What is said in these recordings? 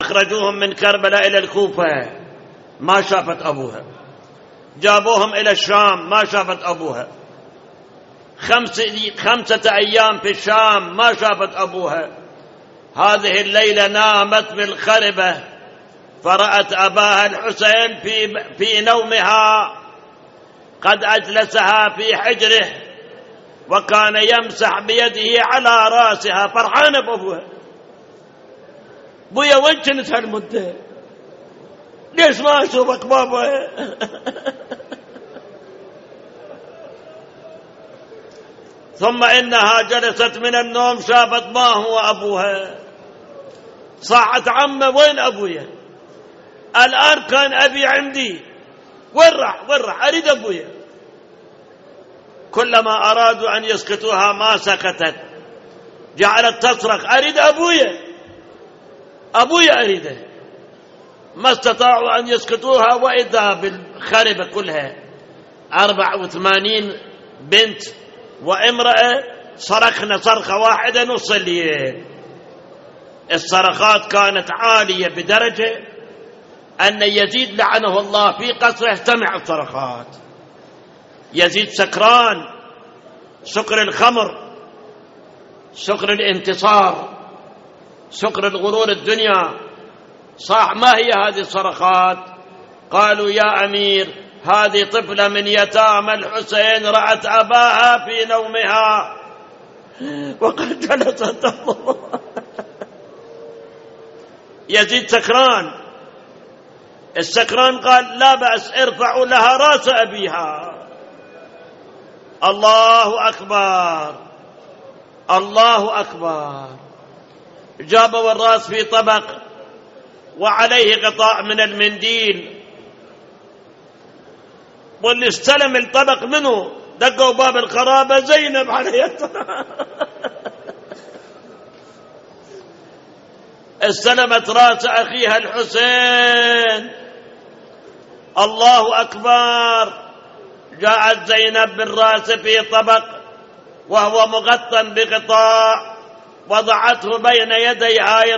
أخرجوهم من كربلاء إلى الكوفة ما شافت أبوها، جابوهم إلى الشام ما شافت أبوها، 5 أيام في الشام ما شافت أبوها. هذه الليلة نامت بالخربة فرأت أباها الحسين في نومها قد أجلسها في حجره وكان يمسح بيده على رأسها، فرحانة بأبوها. بويا وين كنت هالمدة؟ ليش ما أشوفك بابا؟ ثم إنها جلست من النوم شافت ما هو أبوها، صاحت عمه وين أبويا؟ الآن كان أبي عندي، وين راح أريد أبويا. كلما أرادوا أن يسكتوها ما سكتت، جعلت تصرخ أريد أبويا أريده. ما استطاعوا أن يسكتوها، وإذا بالخربة كلها 84 بنت وامرأة صرخنا صرخة واحدة نص الليل. الصرخات كانت عالية بدرجة أن يزيد لعنه الله في قصره سمع الصرخات. يزيد سكران، سكر الخمر، سكر الانتصار، سكر الغرور الدنيا. صاح ما هي هذه الصرخات؟ قالوا يا أمير هذه طفلة من يتامى الحسين رأت أباها في نومها وقد جلست. يزيد سكران، السكران قال لا بأس ارفعوا لها رأس أبيها. الله أكبر الله أكبر. جابوا الرأس في طبق وعليه غطاء من المنديل، واللي استلم الطبق منه دقوا باب الخرابة زينب عليه السلام. استلمت رأس أخيها الحسين. الله أكبر. جاءت زينب بالرأس في طبق وهو مغطى بغطاء، وضعته بين يدي هاي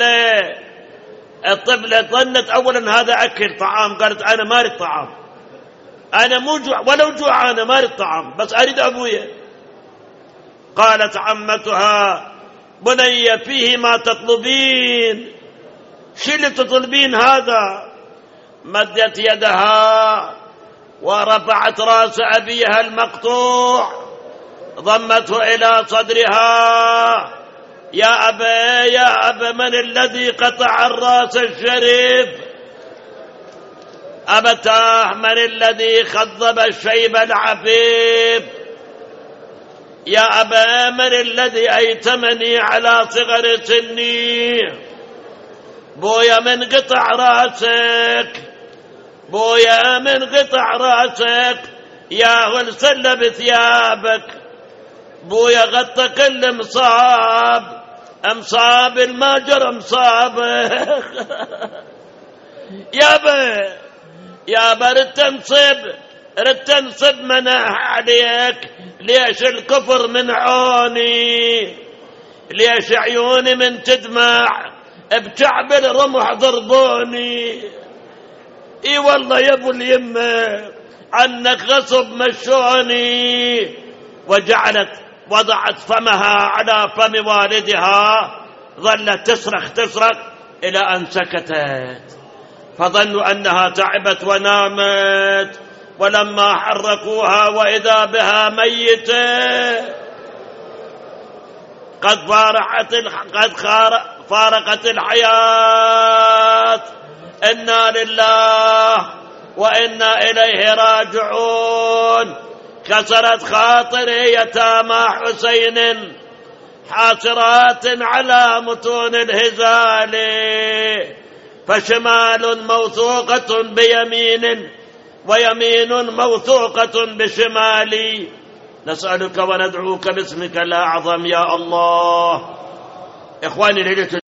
الطفلة ظنت أولا هذا أكل طعام، قالت أنا ما أريد طعام، أنا مو جوع ولو جوعانة ما أريد طعام، بس أريد أبويا. قالت عمتها بني فيه ما تطلبين، شو اللي تطلبين هذا؟ مدت يدها ورفعت رأس أبيها المقطوع، ضمته إلى صدرها. يا أبا من الذي قطع الرأس الشريف؟ أبتاه من الذي خضب الشيب العفيف؟ يا أبا من الذي أيتمني على صغر سني؟ بويا من قطع رأسك، بويا من قطع رأسك، يا غلسل بثيابك، بويا غطى كل مصاب الماجر مصابك. يا با رد تنصب مناح عليك. ليش الكفر من عوني؟ ليش عيوني من تدمع بشعب الرمح ضربوني؟ اي والله يا ابو اليمه عنك غصب مشوني. وضعت فمها على فم والدها، ظلت تصرخ إلى أن سكتت، فظنوا أنها تعبت ونامت. ولما حركوها وإذا بها ميتة قد فارقت الحياة. إنا لله وإنا إليه راجعون. كسرت خاطري يتامى حسين حاسرات على متون الهزال، فشمال موثوقة بيمين ويمين موثوقة بشمال. نسألك وندعوك باسمك الأعظم يا الله. إخواني